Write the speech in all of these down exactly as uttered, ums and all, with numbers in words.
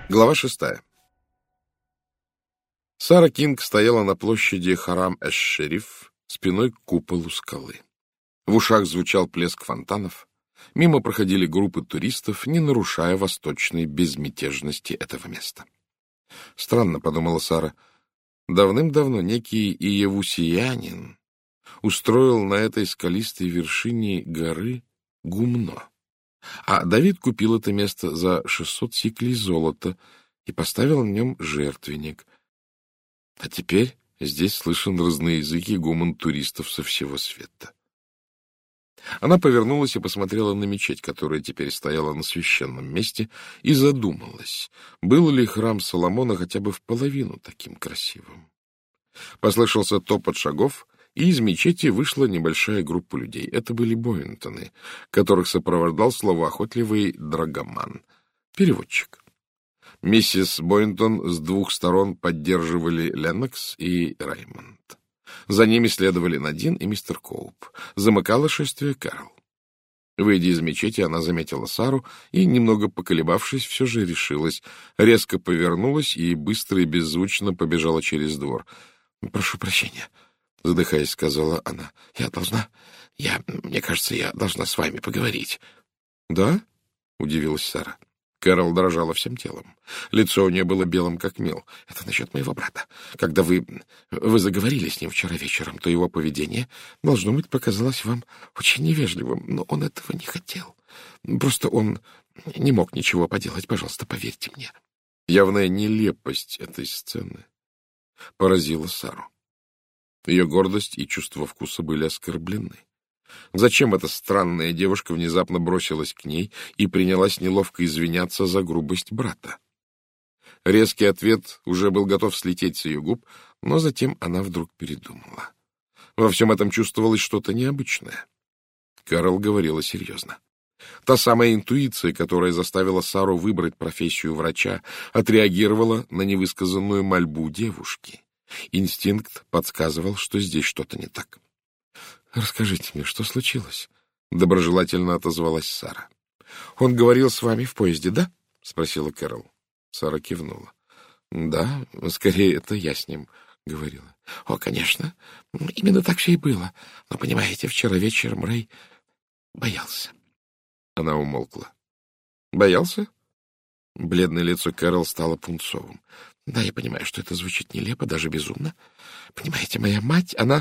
Глава шестая. Сара Кинг стояла на площади Харам-эш-Шериф, спиной к куполу скалы. В ушах звучал плеск фонтанов. Мимо проходили группы туристов, не нарушая восточной безмятежности этого места. Странно, — подумала Сара, — давным-давно некий иевусиянин устроил на этой скалистой вершине горы гумно. А Давид купил это место за шестьсот сиклей золота и поставил на нем жертвенник. А теперь здесь слышен разноязыкий гомон туристов со всего света. Она повернулась и посмотрела на мечеть, которая теперь стояла на священном месте, и задумалась, был ли храм Соломона хотя бы в половину таким красивым. Послышался топот шагов, и из мечети вышла небольшая группа людей. Это были Бойнтоны, которых сопровождал словоохотливый драгоман, переводчик. Миссис Бойнтон с двух сторон поддерживали Леннокс и Раймонд. За ними следовали Надин и мистер Коуп. Замыкало шествие Кэрол. Выйдя из мечети, она заметила Сару и, немного поколебавшись, все же решилась, резко повернулась и быстро и беззвучно побежала через двор. — Прошу прощения, — задыхаясь, сказала она. — Я должна... Я... Мне кажется, я должна с вами поговорить. — Да? — удивилась Сара. Кэрол дрожала всем телом. Лицо у нее было белым, как мел. — Это насчет моего брата. Когда вы... Вы заговорили с ним вчера вечером, то его поведение, должно быть, показалось вам очень невежливым. Но он этого не хотел. Просто он не мог ничего поделать. Пожалуйста, поверьте мне. Явная нелепость этой сцены поразила Сару. Ее гордость и чувство вкуса были оскорблены. Зачем эта странная девушка внезапно бросилась к ней и принялась неловко извиняться за грубость брата? Резкий ответ уже был готов слететь с ее губ, но затем она вдруг передумала. Во всем этом чувствовалось что-то необычное. Кэрол говорила серьезно. Та самая интуиция, которая заставила Сару выбрать профессию врача, отреагировала на невысказанную мольбу девушки. Инстинкт подсказывал, что здесь что-то не так. — Расскажите мне, что случилось? — доброжелательно отозвалась Сара. — Он говорил с вами в поезде, да? — спросила Кэрол. Сара кивнула. — Да, скорее, это я с ним говорила. — О, конечно, именно так все и было. Но, понимаете, вчера вечером Рэй боялся. Она умолкла. — Боялся? Бледное лицо Кэрол стало пунцовым. — Да, я понимаю, что это звучит нелепо, даже безумно. Понимаете, моя мать, она...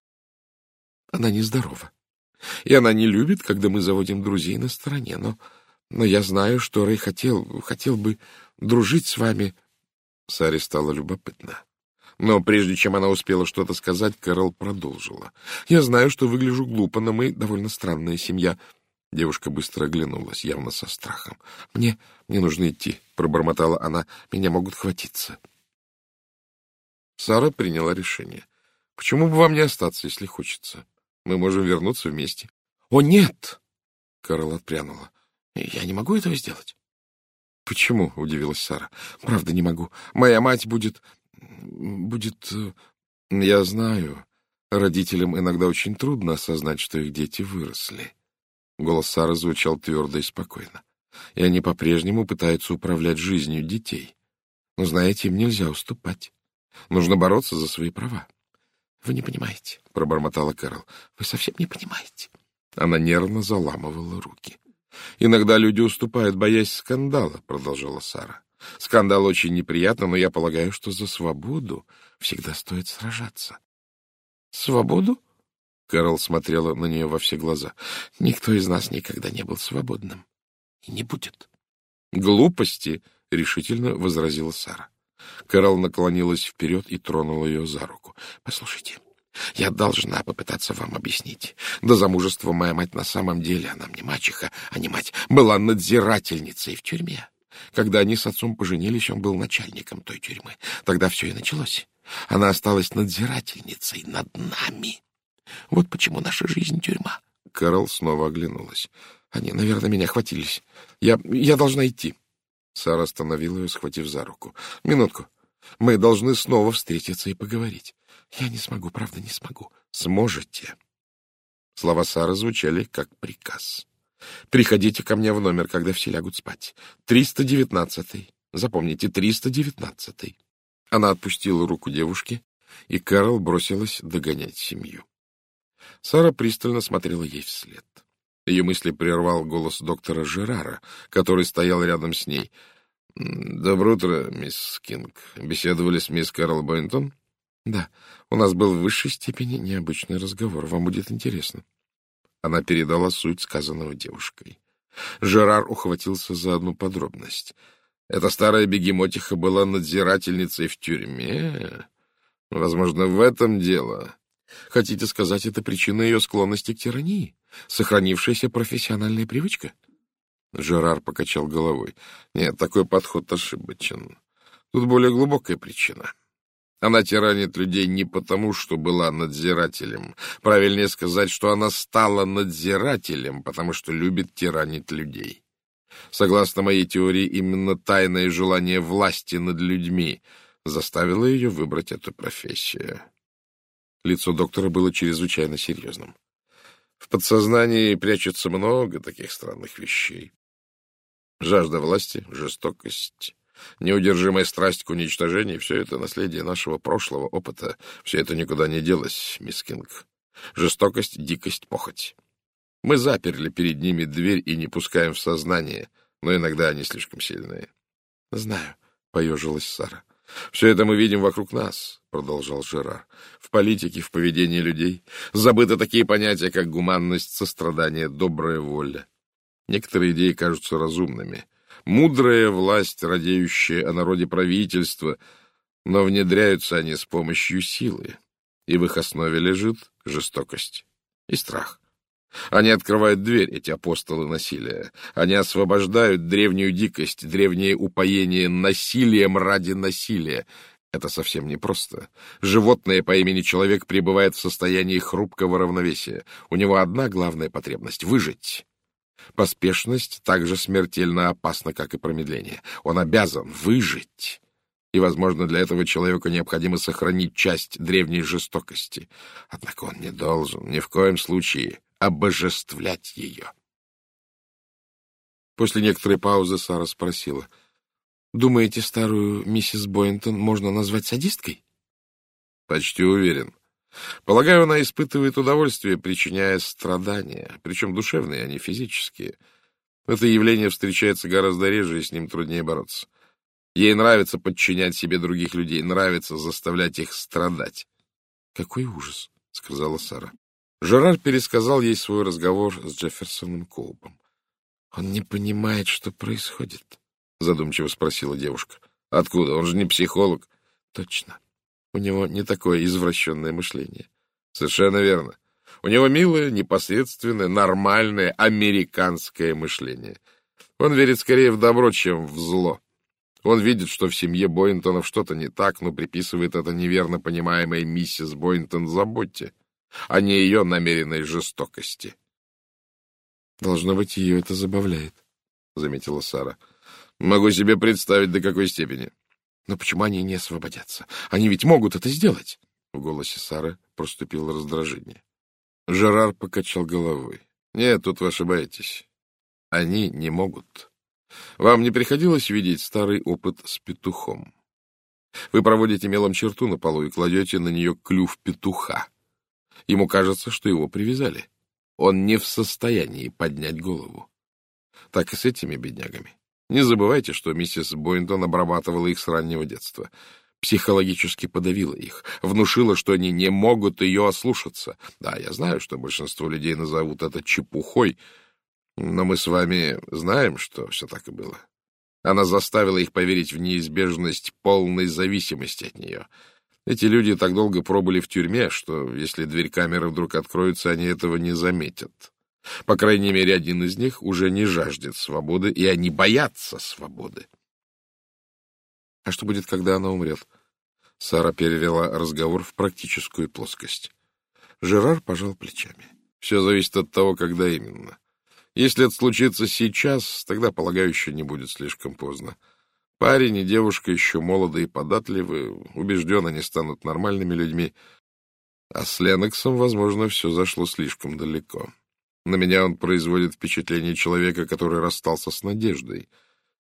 Она нездорова. И она не любит, когда мы заводим друзей на стороне. Но, но я знаю, что Рэй хотел, хотел бы дружить с вами. Саре стало любопытно. Но прежде чем она успела что-то сказать, Кэрол продолжила. Я знаю, что выгляжу глупо, но мы довольно странная семья. Девушка быстро оглянулась, явно со страхом. «Мне, мне нужно идти», — пробормотала она. «Меня могут хватиться». Сара приняла решение. «Почему бы вам не остаться, если хочется? Мы можем вернуться вместе». «О, нет!» — Кэрол отпрянула. «Я не могу этого сделать». «Почему?» — удивилась Сара. «Правда, не могу. Моя мать будет... будет... Я знаю. Родителям иногда очень трудно осознать, что их дети выросли». Голос Сары звучал твердо и спокойно. И они по-прежнему пытаются управлять жизнью детей. Но, знаете, им нельзя уступать. Нужно бороться за свои права. — Вы не понимаете, — пробормотала Кэрол. — Вы совсем не понимаете. Она нервно заламывала руки. — Иногда люди уступают, боясь скандала, — продолжала Сара. — Скандал очень неприятно, но я полагаю, что за свободу всегда стоит сражаться. — Свободу? Кэрол смотрела на нее во все глаза. — Никто из нас никогда не был свободным. И не будет. — Глупости, — решительно возразила Сара. Кэрол наклонилась вперед и тронула ее за руку. — Послушайте, я должна попытаться вам объяснить. До замужества моя мать на самом деле, она мне мачеха, а не мать, была надзирательницей в тюрьме. Когда они с отцом поженились, он был начальником той тюрьмы. Тогда все и началось. Она осталась надзирательницей над нами. Вот почему наша жизнь — тюрьма. Кэрол снова оглянулась. Они, наверное, меня хватились. Я, я должна идти. Сара остановила ее, схватив за руку. — Минутку. Мы должны снова встретиться и поговорить. — Я не смогу, правда, не смогу. — Сможете. Слова Сары звучали как приказ. — Приходите ко мне в номер, когда все лягут спать. триста девятнадцатый. Запомните, триста девятнадцатый. Она отпустила руку девушки, и Кэрол бросилась догонять семью. Сара пристально смотрела ей вслед. Ее мысли прервал голос доктора Жерара, который стоял рядом с ней. — Доброе утро, мисс Кинг. Беседовали с мисс Кэрол Бойнтон? — Да, у нас был в высшей степени необычный разговор. Вам будет интересно. Она передала суть сказанного девушкой. Жерар ухватился за одну подробность. Эта старая бегемотиха была надзирательницей в тюрьме. Возможно, в этом дело. Хотите сказать, это причина ее склонности к тирании? Сохранившаяся профессиональная привычка? Жерар покачал головой. Нет, такой подход ошибочен. Тут более глубокая причина. Она тиранит людей не потому, что была надзирателем. Правильнее сказать, что она стала надзирателем, потому что любит тиранить людей. Согласно моей теории, именно тайное желание власти над людьми заставило ее выбрать эту профессию. Лицо доктора было чрезвычайно серьезным. В подсознании прячется много таких странных вещей. Жажда власти, жестокость, неудержимая страсть к уничтожению — все это наследие нашего прошлого опыта. Все это никуда не делось, мисс Кинг. Жестокость, дикость, похоть. Мы заперли перед ними дверь и не пускаем в сознание, но иногда они слишком сильные. — Знаю, — поежилась Сара. — Все это мы видим вокруг нас, — продолжал Жерар. — В политике, в поведении людей забыты такие понятия, как гуманность, сострадание, добрая воля. Некоторые идеи кажутся разумными. Мудрая власть, радеющая о народе правительства, но внедряются они с помощью силы, и в их основе лежит жестокость и страх. Они открывают дверь, эти апостолы насилия. Они освобождают древнюю дикость, древнее упоение насилием ради насилия. Это совсем непросто. Животное по имени человек пребывает в состоянии хрупкого равновесия. У него одна главная потребность — выжить. Поспешность так же смертельно опасна, как и промедление. Он обязан выжить. И, возможно, для этого человеку необходимо сохранить часть древней жестокости. Однако он не должен ни в коем случае обожествлять ее. После некоторой паузы Сара спросила: «Думаете, старую миссис Бойнтон можно назвать садисткой?» «Почти уверен. Полагаю, она испытывает удовольствие, причиняя страдания, причем душевные, а не физические. Это явление встречается гораздо реже, и с ним труднее бороться. Ей нравится подчинять себе других людей, нравится заставлять их страдать». «Какой ужас», — сказала Сара. Жерар пересказал ей свой разговор с Джефферсоном Коупом. «Он не понимает, что происходит», — задумчиво спросила девушка. «Откуда? Он же не психолог». «Точно. У него не такое извращенное мышление». «Совершенно верно. У него милое, непосредственное, нормальное, американское мышление. Он верит скорее в добро, чем в зло. Он видит, что в семье Бойнтонов что-то не так, но приписывает это неверно понимаемой миссис Бойнтон заботе, а не ее намеренной жестокости». «Должно быть, ее это забавляет», — заметила Сара. «Могу себе представить, до какой степени». «Но почему они не освободятся? Они ведь могут это сделать!» В голосе Сары проступило раздражение. Жерар покачал головой. «Нет, тут вы ошибаетесь. Они не могут. Вам не приходилось видеть старый опыт с петухом? Вы проводите мелом черту на полу и кладете на нее клюв петуха. Ему кажется, что его привязали. Он не в состоянии поднять голову. Так и с этими беднягами. Не забывайте, что миссис Бойнтон обрабатывала их с раннего детства. Психологически подавила их, внушила, что они не могут ее ослушаться. Да, я знаю, что большинство людей назовут это чепухой, но мы с вами знаем, что все так и было. Она заставила их поверить в неизбежность полной зависимости от нее. Эти люди так долго пробыли в тюрьме, что если дверь камеры вдруг откроется, они этого не заметят. По крайней мере, один из них уже не жаждет свободы, и они боятся свободы. А что будет, когда она умрет? Сара перевела разговор в практическую плоскость. Жерар пожал плечами. Все зависит от того, когда именно. Если это случится сейчас, тогда, полагаю, еще не будет слишком поздно. Парень и девушка еще молоды и податливы, убежден, они станут нормальными людьми. А с Леноксом, возможно, все зашло слишком далеко. На меня он производит впечатление человека, который расстался с надеждой.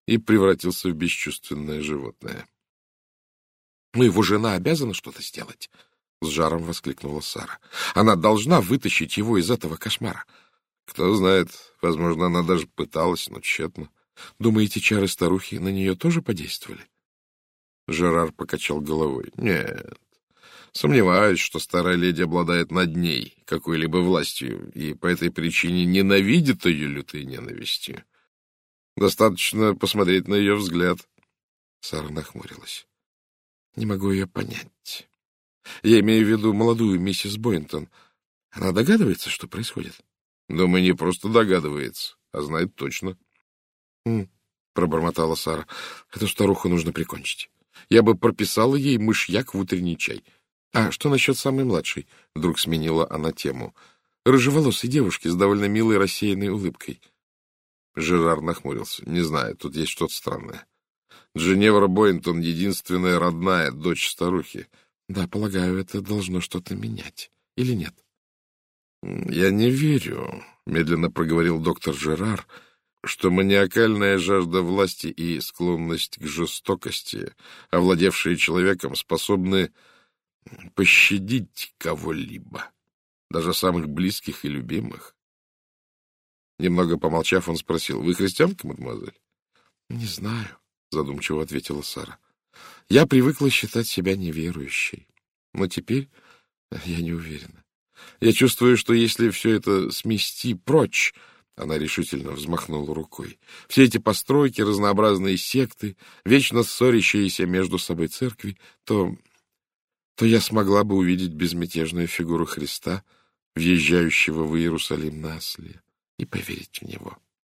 и превратился в бесчувственное животное. — Но его жена обязана что-то сделать, — с жаром воскликнула Сара. — Она должна вытащить его из этого кошмара. Кто знает, возможно, она даже пыталась, но тщетно. Думаете, чары старухи на нее тоже подействовали? Жерар покачал головой. — Нет. Сомневаюсь, что старая леди обладает над ней какой-либо властью, и по этой причине ненавидит ее лютой ненавистью. Достаточно посмотреть на ее взгляд. Сара нахмурилась. — Не могу ее понять. Я имею в виду молодую миссис Бойнтон. Она догадывается, что происходит? — Думаю, не просто догадывается, а знает точно. — пробормотала Сара. — Эту старуху нужно прикончить. Я бы прописала ей мышьяк в утренний чай. А что насчет самой младшей? Вдруг сменила она тему. Рыжеволосой девушки с довольно милой рассеянной улыбкой. Жерар нахмурился. Не знаю, тут есть что-то странное. Дженевра Бойнтон — единственная родная дочь старухи. Да, полагаю, это должно что-то менять. Или нет? Я не верю, медленно проговорил доктор Жерар, что маниакальная жажда власти и склонность к жестокости, овладевшие человеком, способны пощадить кого-либо, даже самых близких и любимых. Немного помолчав, он спросил: — Вы христианка, мадемуазель? — Не знаю, — задумчиво ответила Сара. — Я привыкла считать себя неверующей, но теперь я не уверена. Я чувствую, что если все это смести прочь, она решительно взмахнула рукой, все эти постройки, разнообразные секты, вечно ссорящиеся между собой церкви, то, то я смогла бы увидеть безмятежную фигуру Христа, въезжающего в Иерусалим на осле, и поверить в него.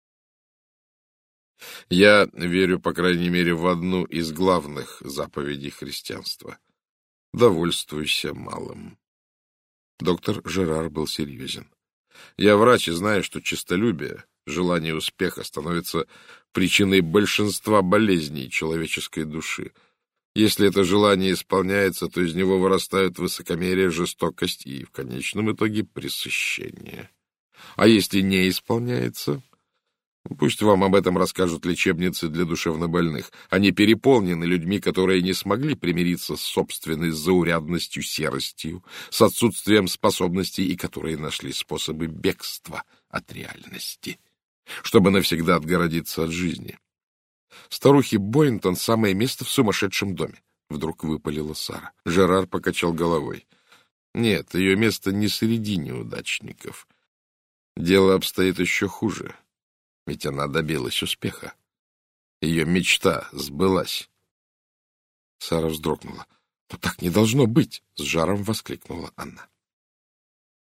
Я верю, по крайней мере, в одну из главных заповедей христианства. Довольствуйся малым. Доктор Жерар был серьезен. Я врач и знаю, что честолюбие, желание успеха становится причиной большинства болезней человеческой души. Если это желание исполняется, то из него вырастают высокомерие, жестокость и, в конечном итоге, пресыщение. А если не исполняется, пусть вам об этом расскажут лечебницы для душевнобольных. Они переполнены людьми, которые не смогли примириться с собственной заурядностью, серостью, с отсутствием способностей и которые нашли способы бегства от реальности, чтобы навсегда отгородиться от жизни. Старухе Бойнтон самое место в сумасшедшем доме, — вдруг выпалила Сара. Жерар покачал головой. Нет, ее место не среди неудачников. Дело обстоит еще хуже. Ведь она добилась успеха. Ее мечта сбылась. Сара вздрогнула. — Но так не должно быть! — с жаром воскликнула она.